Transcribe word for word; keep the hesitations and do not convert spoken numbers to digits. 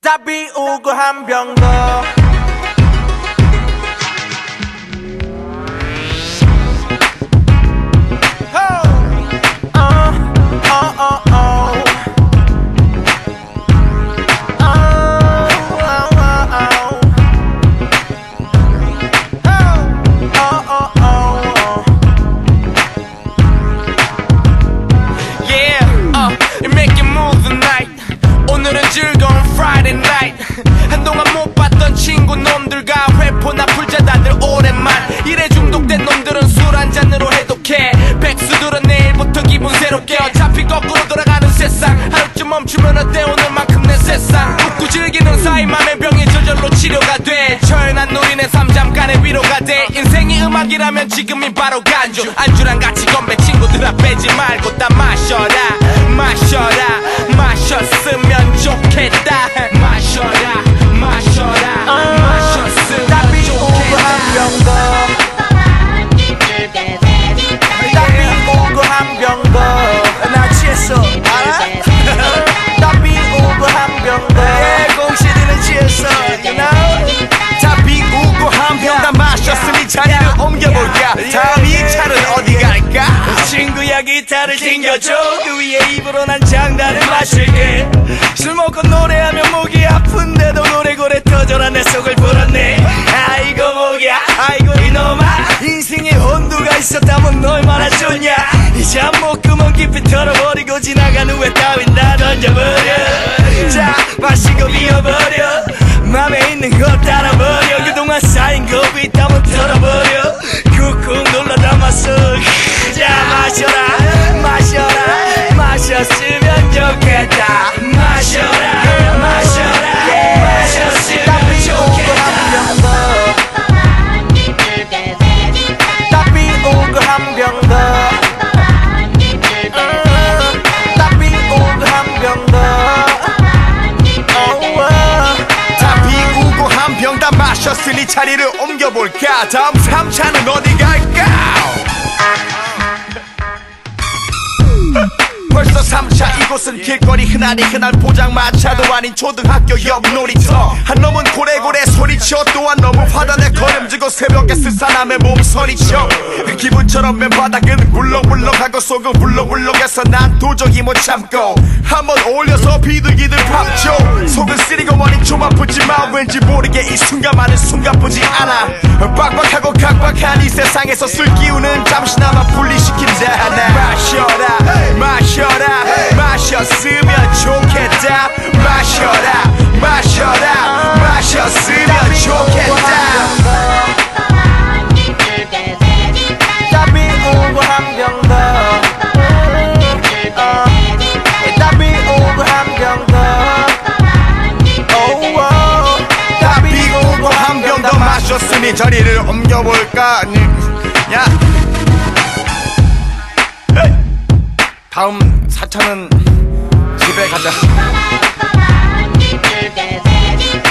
다 비우고 한 병 더. 즐거운 Friday night. 한동안 못 봤던 친구 놈들과 회포나 풀자다들 오랜만. 일에 중독된 놈들은 술 한 잔으로 해독해. 백수들은 내일부터 기분 새롭게. 어차피 거꾸로 돌아가는 세상. 하루쯤 멈추면 어때 오늘만큼 내 세상. 웃고 즐기는 사이 맘의 병이 저절로 치료가 돼. 처연한 노인의 삶 잠깐의 위로가 돼. 인생이 음악이라면 지금이 바로 간주. 안주랑 같이 건배 친구들아 빼지 말고 다 마셔라 마셔라 마셨으면 좋겠다. 마셔라 마셔라 아, 마셨으면 다 비우고 한 병 더. 다 비우고 한 병 더. 나 취했어 알아? 다 비우고 한 병 더. 공시리는 취했어 you know? 다 비우고 한 병 다 마셨으니 자리를 옮겨볼까. 다음 이 차는 어디 갈까? 친구야 기타를 챙겨줘. 그 위에 입으로 난 장단을 마실게. 술 먹고 노래하면 목이 아픈데도 노래고래 터져라 내 속을 불었네. 아이고 목이야 아이고 이놈아. 인생에 혼두가 있었다면 얼마나 좋냐. 이제 한 목구멍 깊이 털어버리고 지나간 후에 따윈 다 던져버려. 자 마시고 비워버려. 맘에 있는 거 따라버려. 그동안 쌓인 겁이 있다면 털어버려. 꾹꾹 눌러 담았어. 자 마셔라 마셔라 마셨으면 좋겠다. 마셔라 마셔라 마셨으면 좋겠다. 다 비우고 한 병 더. 다 비우고 한 병 더. 다 비우고 한 병 다 마셨으니 자리를 옮겨볼까. 다음 삼 차는 어디 갈까. 벌써 삼 차 이곳은 길거리 흔하니 흔한 포장마차도 아닌 초등학교 옆 놀이터. 한 놈은 고래고래 소리쳐. 또 한 놈은 화단에 걸음지고 새벽에 스산함에 몸서리쳐. 그 기분처럼 맨바닥은 울렁울렁하고 속은 울렁울렁해서 난 도저히 못 참고 한번 올려서 비둘기들 팝죠. 속은 쓰리고 머리 좀 아프지만 왠지 모르게 이 순간만은 숨가쁘지 않아. 빡빡하고 각박한 이 세상에서 술 기운은 잠시나마 분리시킨다 하나. 마셔라 마셔라 마셨으면 좋겠다. 마셔라 마셔라 마셨으면 좋겠다. 다 비우고 한 병 더. 다 비우고 한 병 더. 다 비우고 한 병 더 마셨으니 자리를 옮겨볼까. 야 다음 사 차는 집에 가자.